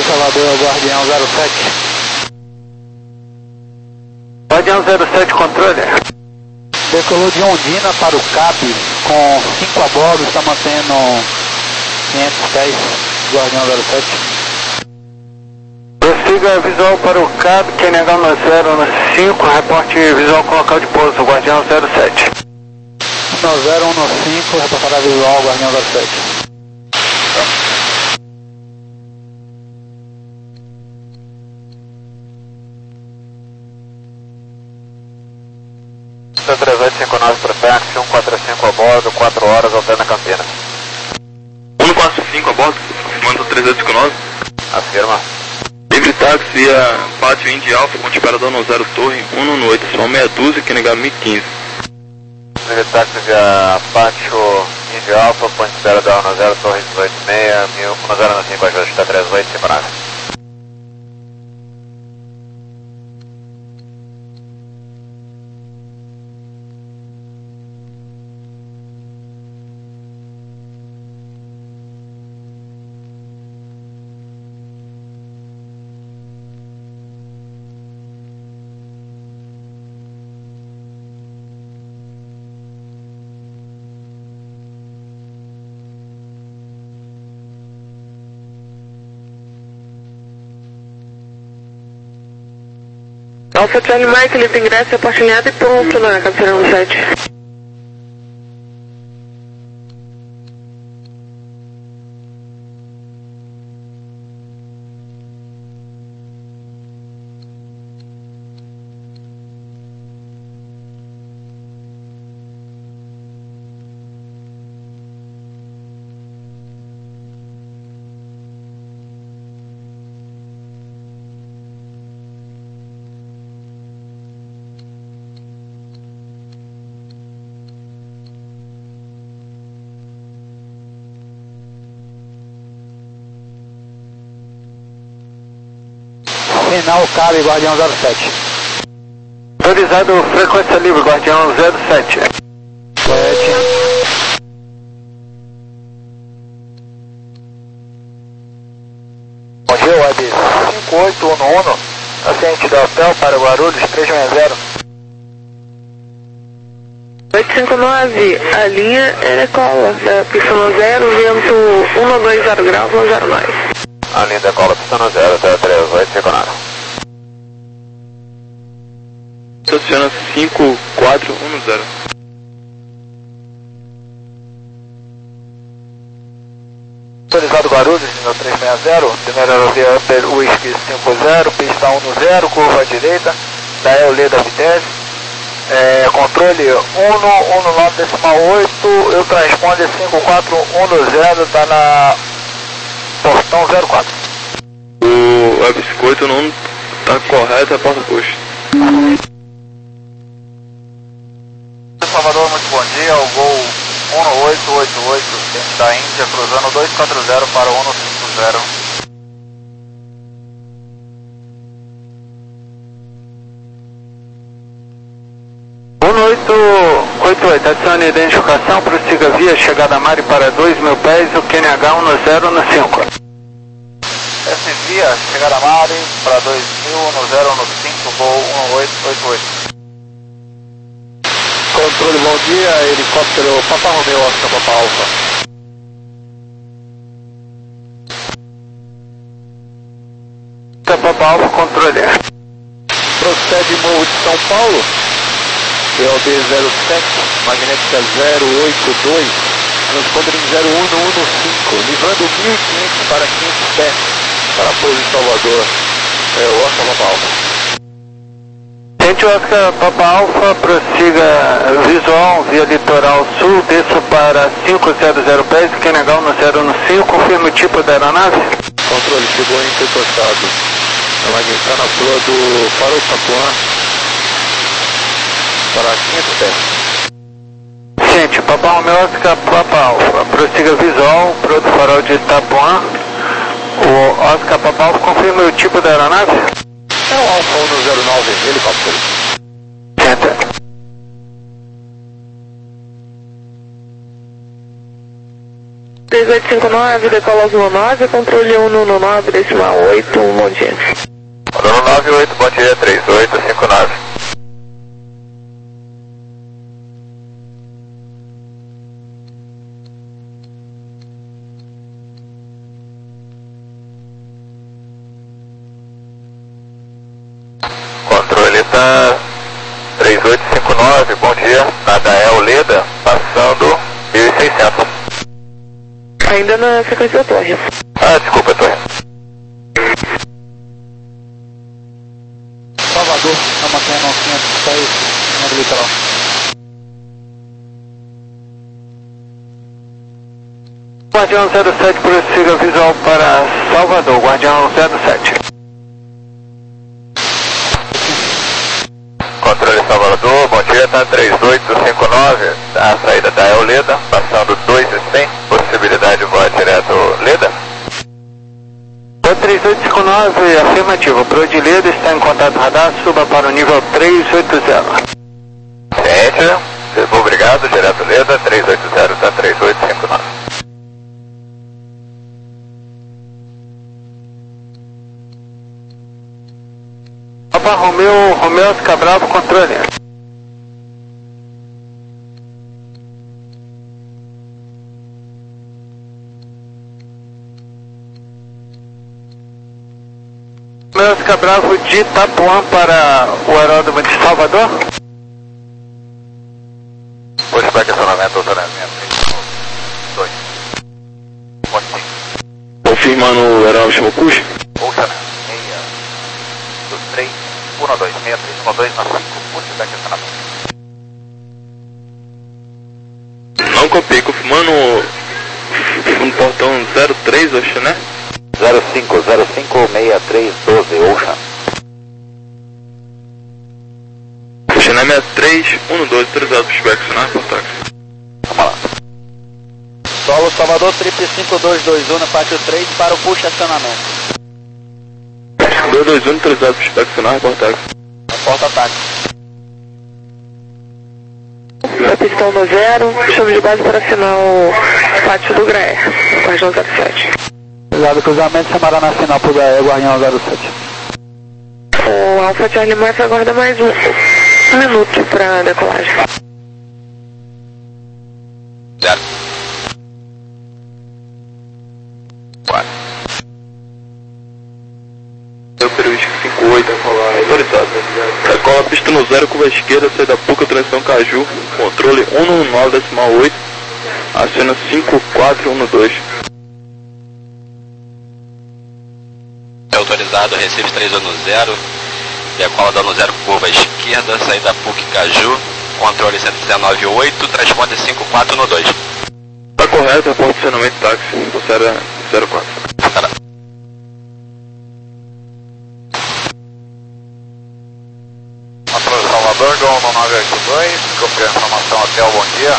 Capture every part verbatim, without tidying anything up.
Controle Salvador, Guardião zero sete. Guardião zero sete, controle. Decolou de Ondina para o C A B com cinco a bordo, está mantendo quinhentos pés, Guardião zero sete. Prossiga visual para o C A B, Q N H um zero no cinco, reporte visual com local de pouso, Guardião zero sete. um zero um no cinco, reportará visual, Guardião zero sete. três oito cinco nove para táxi, um quatro cinco a bordo, quatro horas, Altena Campinas. um quatro cinco a bordo, confirmando três oito cinco nove. Afirma. Livre táxi via Pátio Indy Alfa, com disparador no zero Torre, um no oito, só meia dúzia, Q N H mil e quinze. Livre táxi via Pátio Indy Alfa, ponte disparador no zero Torre dezoito seis, mil, um zero no cinco, ajuste três oito cinco nove. Alfa Charlie Mike, livre ingresso, apaixonado e pronto na Capitão sete. Final C A B, Guardião zero sete. Autorizado frequência livre, Guardião zero sete. sete. Bom dia, Web cinco oito um um, paciente do hotel para Guarulhos, três seis zero. oito cinco nove, a linha é cola, da pista no zero, vento um dois zero graus, no zero nove. A linha decola, pista no zero, até três oito cinco nove. Estaciona cinco quatro um zero. Autorizado Guarulhos, nível três seis zero, primeira aerovia Upper Whisky cinco zero, pista um no zero, curva à direita, da Euleda Vitesse, é, controle um no nove decimal oito, eu transponder cinco quatro um no zero, está na portão zero quatro. O Web cinco oito não está correto, é porta-posto. Salvador, muito bom dia, o Gol um oito oito oito, dentro da Índia, cruzando dois quatro zero para o um cinco zero. um oito oito oito, adicione identificação, prossiga via chegada a Mari para dois mil pés, o Q N H um zero no cinco. S via chegada a Mari para dois mil, um zero no cinco, Gol um oito oito oito. Controle, bom dia, helicóptero Papa Romeo, Oscar Papa Alfa. Papa Alfa, controle. Procede Morro de São Paulo, P O B zero sete, magnética zero oito dois, transponder em zero um no um no cinco, livrando mil e quinhentos para quinhentos pés, para pouso em Salvador, é o Oscar Papa Alfa. Gente, Oscar Papa Alfa, prossiga visual via litoral sul, desça para cinco zero zero pés, Q N H um zero no cinco, confirma o tipo da aeronave. Controle, chegou em intertostado, está na flor do Farol Itapuã, para quinhentos pés. Gente, Papa Romeo, Oscar Papa Alfa, prossiga visual para o farol de Itapuã, o Oscar Papa Alfa, confirma o tipo da aeronave. É o Alfa um zero nove, helicóptero. Gente. três oito cinco nove, decola Zulu nove, controle um no nove, decimal oito, um bom dia. Zulu nove oito, bom dia, três oito cinco nove. Controle tá três oito cinco nove, bom dia, na Dael Leda, passando mil e seiscentos. Ainda na sequência da torre. Ah, desculpa, torre. Salvador, na Macanha novecentos, seis, no litoral. Guardião zero sete, prossiga visual para Salvador, Guardião zero sete. Controle Salvador, bom dia, tá três oito cinco nove, a saída da El Leda, passando dois e cem, possibilidade de voar direto Leda. três oito cinco nove, afirmativo, Pro de Leda está em contato radar, suba para o nível três oito zero. Ciente, obrigado, direto Leda, três oito zero, tá três oito cinco nove. Opa, Romeu, Romeu Oscar Bravo, controle. Romeu Oscar Bravo de Itapuã para o aeródromo de Salvador. Puxa para questionamento, doutoramento. dois. Pontinho. Confirmando o aeródromo puxa. Puxa, meia, dos três, um dois, meia três, um dois, na cinco, puxa para questionamento. Não copiei, confirmando no portão zero três, acho, né? zero cinco, zero cinco, seis três, doze, Ocean. Puxa, né? sessenta e três, um dois, autorizado para pushback, sonar por táxi. Vamos lá. Solo Salvador, triple cinco dois dois um na parte três para o push acionamento. dois dois um, autorizado para pushback, sonar por táxi. Porta-ataque. Na pistão no zero, chamo de base para assinar o pátio do Graé, Guardião zero sete. Obrigado, cruzamento, chamará na final por Guardião zero sete. O Alpha Charlie Mike aguarda mais um, um minuto para decolagem. Zero. Quatro. Eu período cinco oito, autorizado. Decola a pista no zero, curva esquerda, saída Puca, transição Caju, controle um no nove, decimal oito, aciona cinco quatro um dois. É autorizado, Recife três um zero, decola dando zero, curva esquerda, saída Puc Caju, controle cento e dezenove oito, transporte cinco quatro um dois. Tá correto, é posicionamento táxi, você era zero quatro. Tá. Controle Salvador, Gol no nove oito dois, confirma a informação até o bom dia.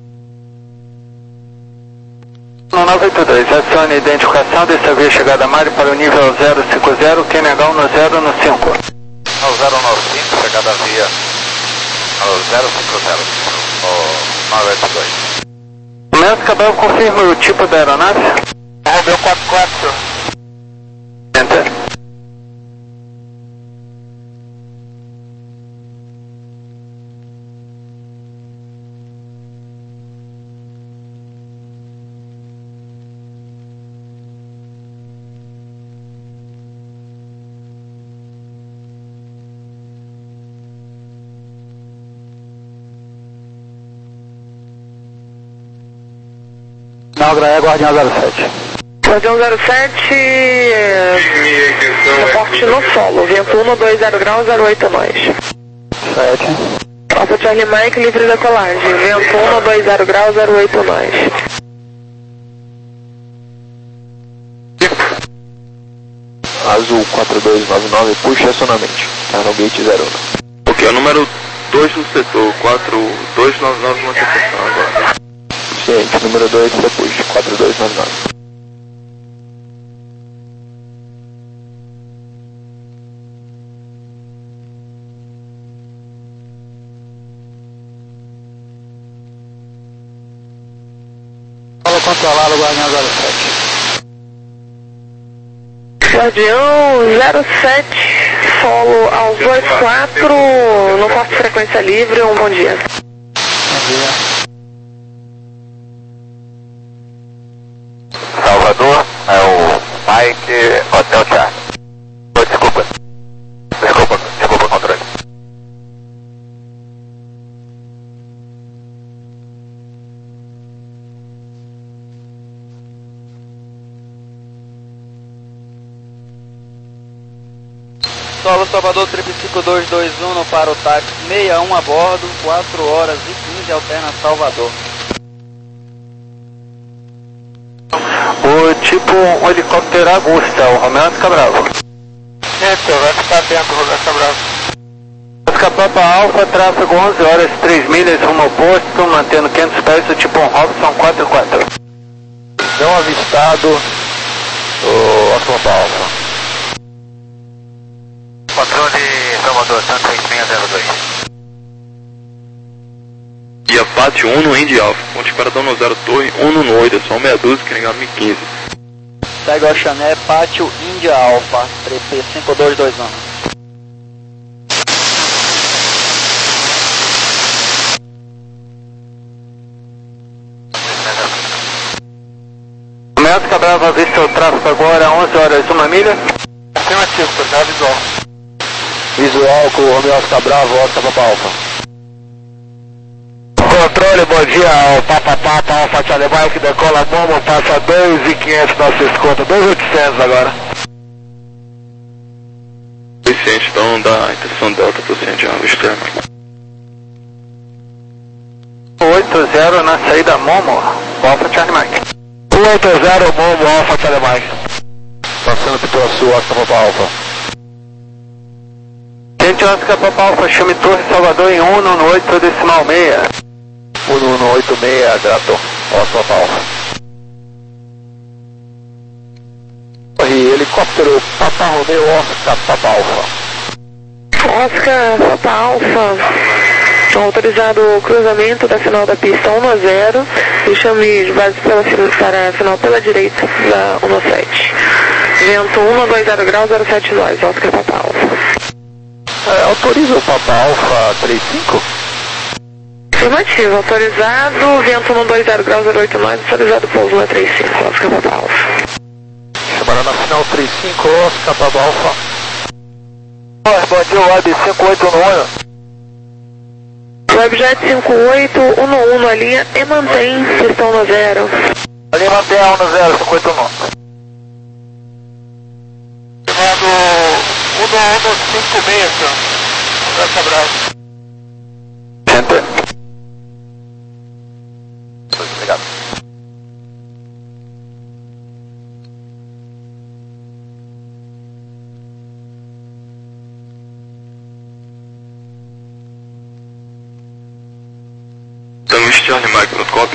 No nove oito dois, acione identificação, dessa vez chegada a Mari para o nível zero cinco zero, quem negar no zero no cinco. No zero nove cinco, chegada via no zero cinco zero, no nove oito dois. Mestre Cabral, confirma o tipo da aeronave. Romeu quatro quatro. Enter. Não, Graé, Guardião zero sete. Guardião zero sete, é, reporte no solo, vento um dois zero graus, zero oito nós. sete. Alpha Charlie Mike, livre decolagem, vento um dois zero graus, zero oito nós. Azul quatro dois nove nove, puxa acionamento, tá no gate zero um. Ok, é o número dois no setor, quatro dois nove nove na recepção agora. Ciente, número dois, você puxa, quatro dois nove nove. controlado, Guardião zero sete. Guardião zero sete, solo aos oito quatro, no corte de frequência livre, um bom dia. Bom dia. Salvador, é o Mike Hotel Charlie. Oh, desculpa. Desculpa, desculpa o controle. Solo Salvador triplo cinco dois dois um para o táxi sessenta e um a bordo, quatro horas e quinze, alterna Salvador. O tipo um helicóptero Augusta, o Romeo fica bravo. Então, vai ficar atento, Romeo fica bravo. Oscar Papa Alfa, tráfego onze horas, três milhas rumo ao posto, mantendo quinhentos pés, o tipo um Robson quatro quatro. Não avistado o Oscar Papa Alfa. Controle Salvador, Santa seis seis zero dois. E a Pátio um no Indy Alpha, ponte para Dono Zero Torre, um no oito, só meia dúzia, que ligado mil e quinze. Segue o Chané, Pátio Índia Alfa, triplo cinco dois dois um. Romeo fica bravo, avista o tráfego agora, onze horas, uma milha. Afirmativo, coordenada visual. Visual com o Romeo fica bravo, Oscar Papa Alfa. Controle, bom dia, o Papa Papa Alfa Charlie Mike, decola Momo, passa dois mil e quinhentos nosso escuta, dois mil e oitocentos agora. Suficiente, então dá intenção delta pro centro de água externa. oito zero na saída Momo, Alfa Charlie Mike. oito zero Momo, Alfa Charlie Mike. Passando pelo sul, Oscar Papa Alfa. Gente, Oscar Papa Alfa, chame Torre Salvador em um no oito decimal meia. um no oito seis, grato, Oscar Papa Alfa. E helicóptero Papa Romeo, Oscar Papa Alfa. Oscar Papa Alfa, autorizado o cruzamento da final da pista um a zero e chame de base pela, para a final pela direita da um sete. Vento um dois zero graus, zero sete nós, Oscar Papa Alfa. É, autoriza o Papa Alfa trinta e cinco? Afirmativo, autorizado, vento um dois zero graus, zero oito nós, autorizado pouso na trinta e cinco, Oscar Papa Alfa. Chamaram na final trinta e cinco, Oscar Papa Alfa. Bom dia, Web cinco oito um. Webjet cinco oito um um na linha e mantém pistão no zero. A linha mantém a um no zero, cinco oito um. Chamado um um cinco seis, senhor. Oscar Bravo. Enter. Obrigado. Estamos Charlie Mike no copo.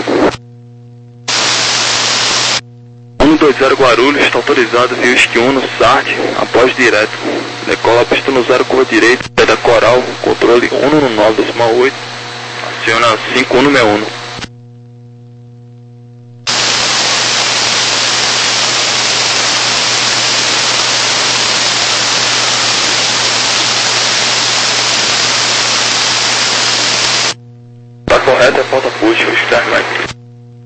um dois zero Guarulhos, está autorizado, Whisky um no S A R T, após direto. Decola pista no zero, curva direita, pé da Coral, controle um no nove decimal oito, aciona cinco um no sessenta e um. Tá correto, é falta push, o Charlie Mike.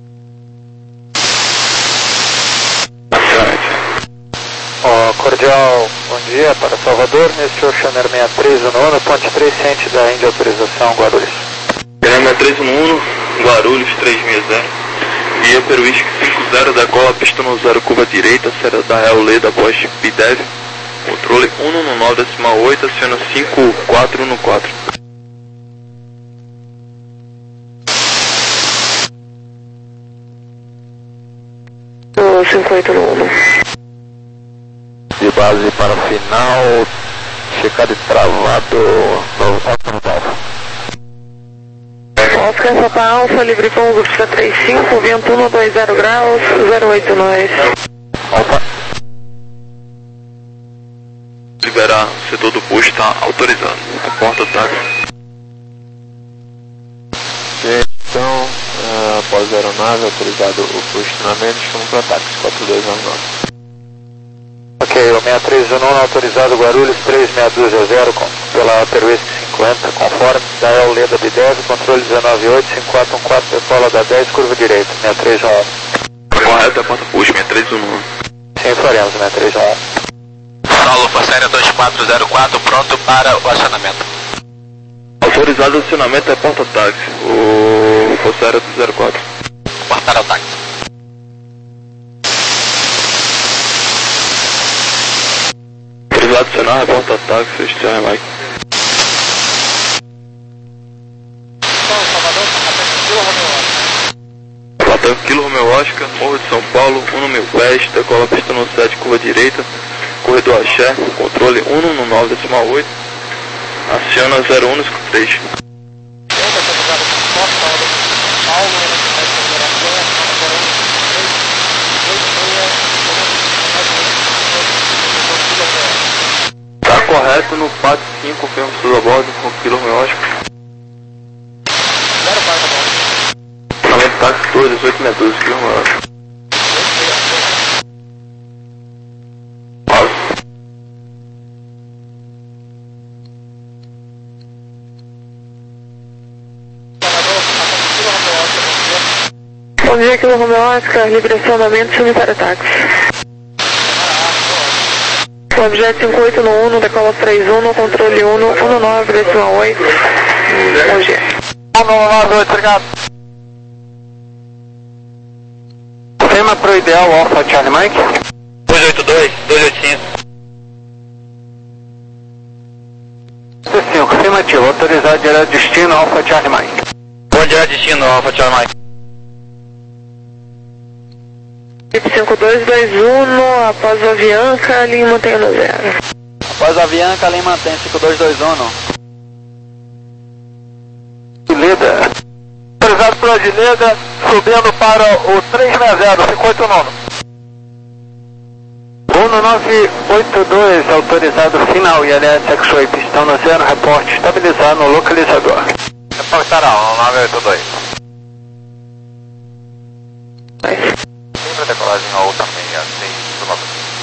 Oh, cordial, bom dia para Salvador, neste Ocean Air sessenta e três no Uno, ponte três cento da Índia, autorização Guarulhos. sessenta e três no Uno, Guarulhos três seis zero, via Peruísque cinco zero, decola pista no zero, curva direita, será da Real Lê da Bosch Pidev, controle um no nove decimal oito, aciona cinco quatro no quatro. cinco oito um. De base para final, checado e travado no Oscar Papa Alfa. Oscar Papa Alfa, livre pouso para trinta e cinco, vento um dois zero graus, zero oito nós. Alfa. Liberar o setor do posto, está autorizado. A porta táxi. Então, uh, após zero nave, autorizado o posicionamento, chama para táxi quatro dois nove nove. Ok, o seis três um nove autorizado Guarulhos três seis dois zero com, pela Peruísque cinquenta, conforme da El Leda B dez, controle dezenove oito, cinco quatro um quatro, decola da dez, curva direita, seis três um nove. Correto, é porta push, seis três um nove. Sim, faremos, seis três um nove. Saulo, Força Aérea dois quatro zero quatro, pronto para o acionamento. Autorizado o acionamento é porta táxi, o Força Aérea zero quatro. Portar ao táxi. Autorizado o acionar é porta táxi, Estrela Mike. Salvador, Kilo Romeo Oscar, Morro de São Paulo, um mil pés, decola pista no sete, curva direita, corredor Axé, controle um nove decimal oito, aciona zero um cinco três. Está correto no quatro cinco, confirma pessoas a bordo, com Kilo Romeo Oscar. Acionamento táxi dois, dezoito seis doze, Kilo Romeo Oscar. Bom dia, Kilo Romeo Oscar, livre acionamento, chame para táxi. O objeto cinco oito no um, decola três um, no controle um um nove decimal oito. Bom dia. um nove oito, obrigado. Confirma para o ideal Alpha Charlie Mike. dois oito dois, dois oito cinco. cinco, afirmativo, autorizado direto destino Alpha Charlie Mike. Bom dia, destino, Alpha Charlie Mike. cinco dois dois um, após o Avianca, linha mantém no zero. Após a Avianca, linha mantém cinco dois dois um. Leda. Autorizado pela Leda, subindo para o três seis zero, cinco oito nove. um nove oito dois, autorizado final I L S X-Ray, pistão no zero, reporte estabilizado no localizador. Reportará, um nove oito dois. Sempre a decolagem ao também, assim, do lado.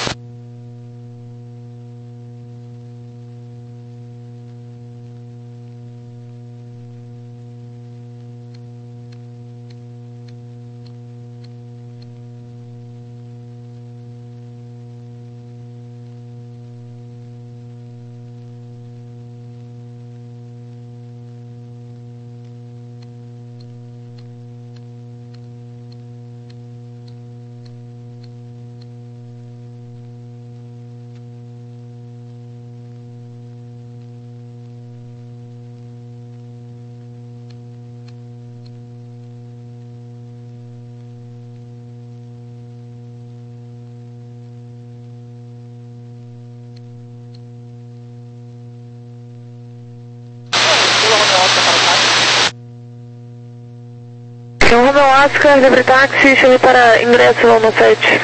Kilo Romeo Oscar, livre táxi, chame para ingresso no sete.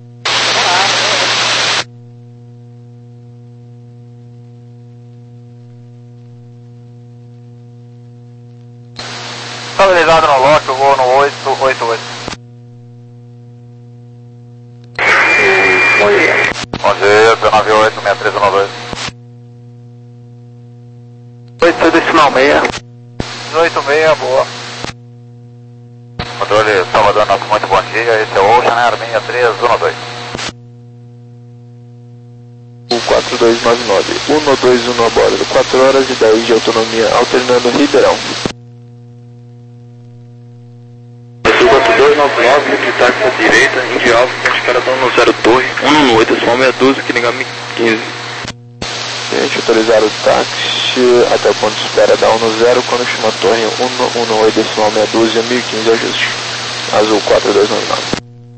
Estabilizado no lote, eu vou no oito oito oito. Bom dia. Bom dia, dezenove oito, seis três um dois. oito decimal seis. dezoito seis, boa. Controle Salvador, nosso muito bom dia, esse é o Ocean Air seis três um dois. O quatro dois nove nove, um dois um a bordo, quatro horas e dez de autonomia, alternando Ribeirão. quatro dois nove nove, de táxi à direita, Indy Alfa, com os caras estão no zero dois, um oito, decimal seis doze, que liga quinze. Gente, autorizar o táxi até o ponto de espera da um no zero, quando chama a torre um um oito, decimal seis doze, mil e quinze, ajuste. Azul quatro dois nove nove.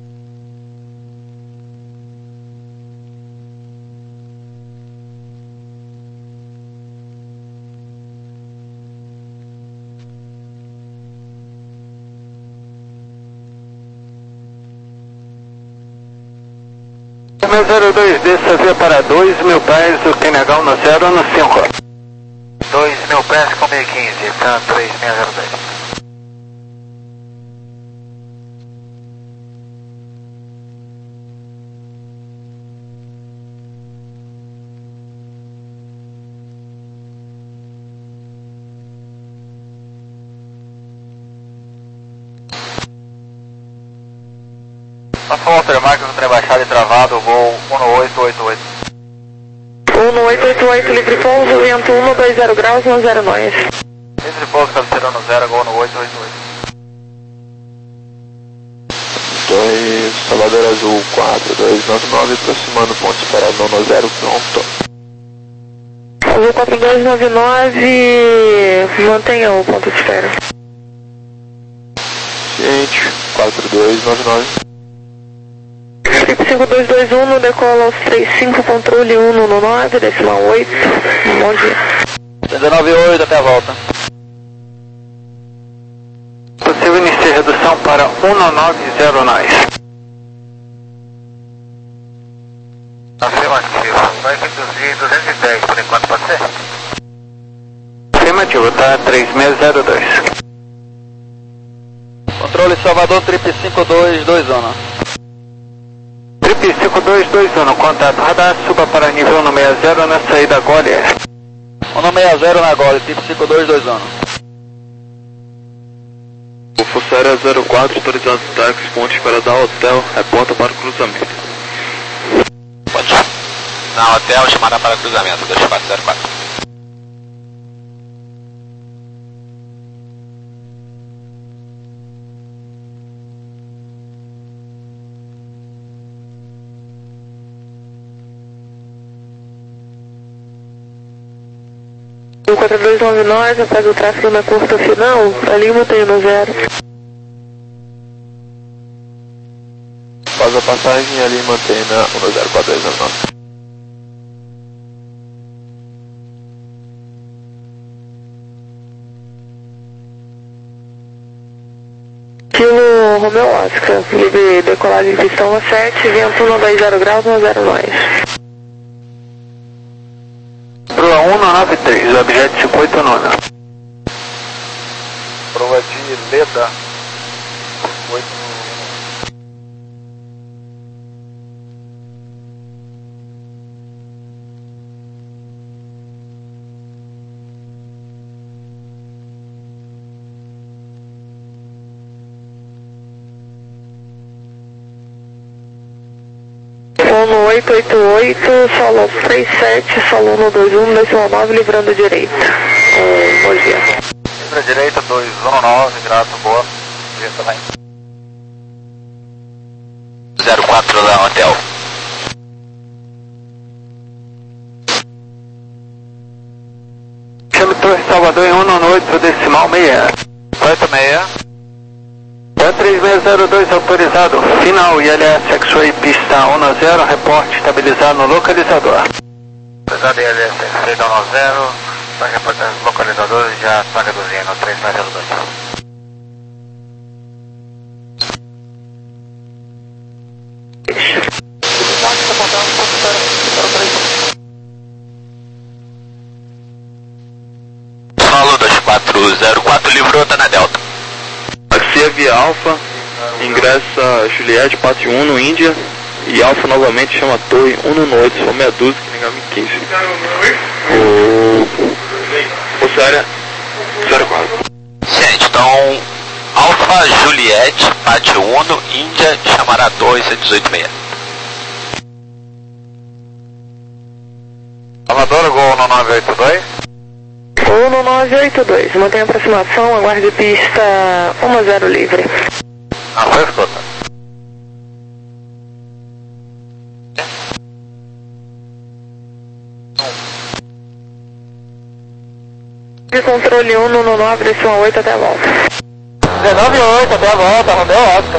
zero dois D, via para dois mil pés, o T N H no zero no cinco. dois mil pés com mil e quinze, tá três seis zero dois. Passa o Walter Marques no trem baixado e travado, voo um oito oito oito. um oito oito oito, livre pouso, vento um dois zero graus, um zero nós. Livre pouso, cabeceira no zero, gol no oito oito oito. Torre Salvador Azul quatro dois nove nove, aproximando ponto esperado no zero, pronto. Azul quatro dois nove nove, mantenha o ponto de espera. Ciente, quatro dois nove nove. Trip cinco dois dois um, decola aos três cinco, controle um no nove, decimal oito, bom dia. dezenove oito, até a volta. Possível início de redução para um nove zero nós. Afirmativo, vai reduzir duzentos e dez por enquanto, pode ser? Afirmativo, tá três seis zero dois. Controle Salvador, Trip cinco dois dois um. Trip cinco dois dois um, contato radar, suba para nível um seis zero na saída Gole. um seis zero na Gole, Trip cinco dois dois um. O Fussara zero quatro, autorizado táxi, ponte para dar hotel, reporta para o cruzamento. Pode. Na hotel, chamada para cruzamento, dois quatro zero quatro. O quatro dois nove nove, após o tráfego na curta final, ali mantém no zero. Após a passagem ali mantém na um zero quatro dois nove nove. Kilo Romeo Oscar, livre decolagem pistão a sete, vento um dois zero graus, um zero nós. Proa um nove três, objeto cinco oito nove. Proa de Leda. cinco oito nove. Solo oito oito oito, solo três sete, solo um dois um, decimal nove, livrando direita. Um, bom dia. Livra direita, dois um nove, grato, boa. Dia também. zero quatro da hotel. Chame Torre Salvador em um oito, decimal seis. oito seis. três seis zero dois autorizado, final I L S X-Ray pista um zero, reporte estabilizado no localizador. Autorizado I L S X-Ray um zero, está reportando os localizadores, já está reduzindo, três seis zero dois. Solo dois quatro zero quatro, livrou, tá na Delta. Taxia via Alfa, ingressa Juliette, Pátio um no Índia, e Alfa novamente chama Torre um no oito, se for meia dúzia, que negar quinze. O... O Séria zero quatro. Gente, então, Alfa Juliette, Pátio um, Índia, chamará Torre cento e dezoito seis. Salvador, gol no nove oito dois. um no nove oito dois, mantém aproximação, aguarde pista um zero livre. Ah, foi escuta. De controle um no nove, decimal oito, até a volta. dezenove oito, até a volta, Romeu Oscar.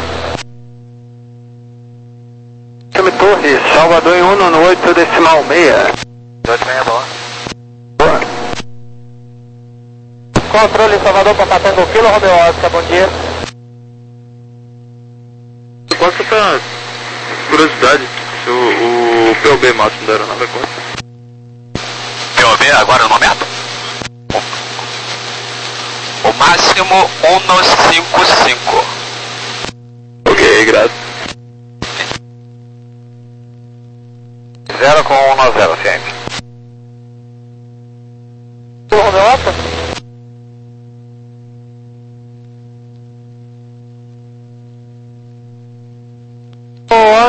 Chame Torre, Salvador em um no oito, decimal seis. oito seis, boa. Boa. Controle Salvador para Patango Kilo, Romeu Oscar, bom dia. Quanto pra curiosidade, se o, o P O B máximo da aeronave é quanto? P O B agora no momento? O máximo um cinco cinco. Ok, graças. zero com um nove zero, ciente. Romeu Oscar?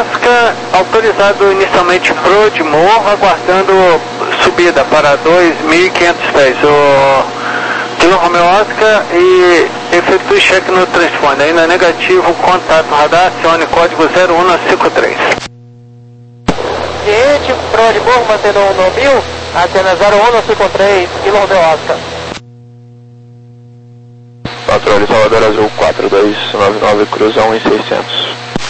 Oscar, autorizado inicialmente pro de morro, aguardando subida para dois mil e quinhentos pés. O Kilo Romeo Oscar e efetue cheque no telefone. Ainda negativo, contato radar, acione código zero um cinco três. Ciente, pro de morro, mantendo no mil, antena zero um cinco três, Kilo Romeo Oscar. Patrulha Salvador Azul quatro dois nove nove, cruza um e seiscentos.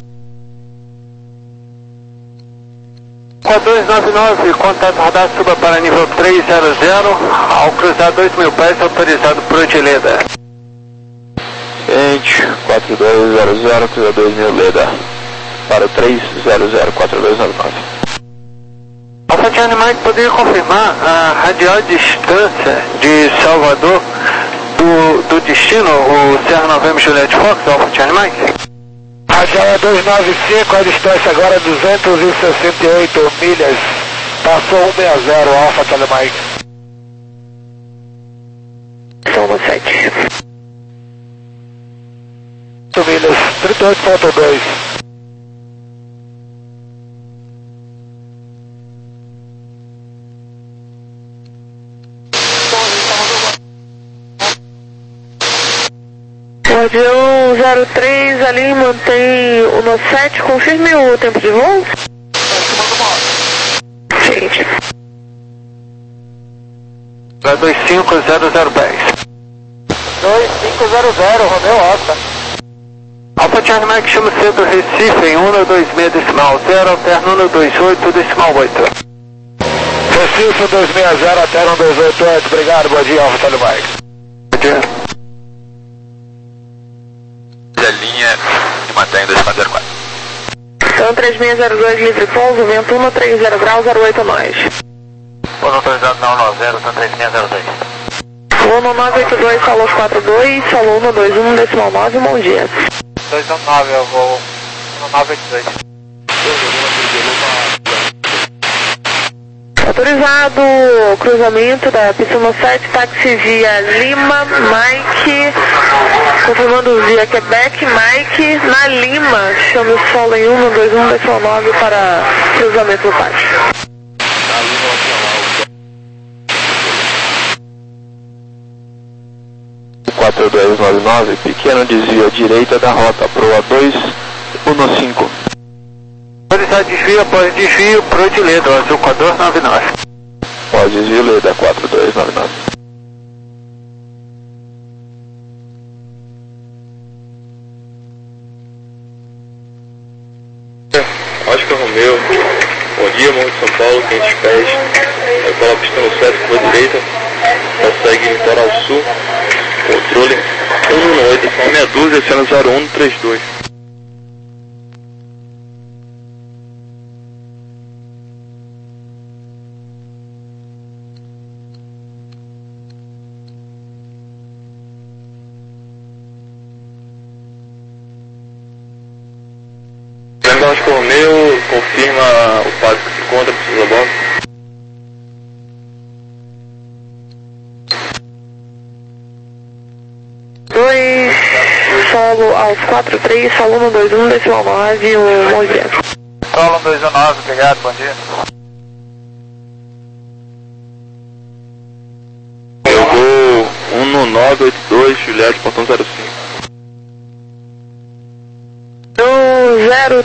quatro dois nove nove, contato radar, suba para nível trezentos, ao cruzar dois mil pés, autorizado por de Leda. Ciente, quatro dois zero zero, cruza dois mil Leda, para três zero zero quatro dois nove nove. Alfa Charlie Mike, poderia confirmar a radial distância de Salvador do, do destino, o Serra Novembro Juliette Fox, Alfa Charlie Mike? Radial é duzentos e noventa e cinco, a distância agora é duzentas e sessenta e oito milhas. Passou cento e sessenta, Alfa Charlie Mike. São sete. oito milhas, trinta e oito ponto dois. Guardião zero três ali, mantém o no sete, confirme o tempo de voo. Gente. dois cinco zero zero dez. dois cinco zero zero, Romeo Oscar. Alfa Charlie Mike, chama C do Recife em um dois seis decimal zero, alterna um dois oito decimal oito. Recife dois seis zero, alterna um dois oito oito, obrigado, bom dia, Alfa Charlie Mike. Bom dia. A linha e mantém dois quatro zero quatro. Então três seis zero dois, livre pouso, vento um três zero graus, zero oito nós. Pouso autorizado não nove zero, então três seis zero dois. Voo no nove oito dois, falou quatro dois, falou um dois um, decimal nove, bom dia. dois nove, eu vou no nove oito dois. Autorizado cruzamento da pista no sete, táxi via Lima, Mike, confirmando via Quebec, Mike, na Lima, chame o solo em um dois um decimal nove para cruzamento do táxi. quatro dois nove nove, pequeno desvio à direita da rota Proa dois um cinco. Autorizado desvio após desvio pro de Leda, Azul quatro dois nove nove. Pós desvio Leda quatro dois nove nove. Oscar Romeo, bom dia, Morro de São Paulo, quinhentos pés, Cola pista no sete, curva direita, prossegue litoral sul, controle um um oito, são meia dúzia, cena zero um três dois. Oscar Romeo, confirma o passo que se encontra, precisa bordo. dois, solo aos quatro três, solo um dois um, decimal nove, um bom dia. Solo um dois um nove, obrigado, bom dia. Eu vou um no nove oito dois, Juliette, portão zero cinco. um zero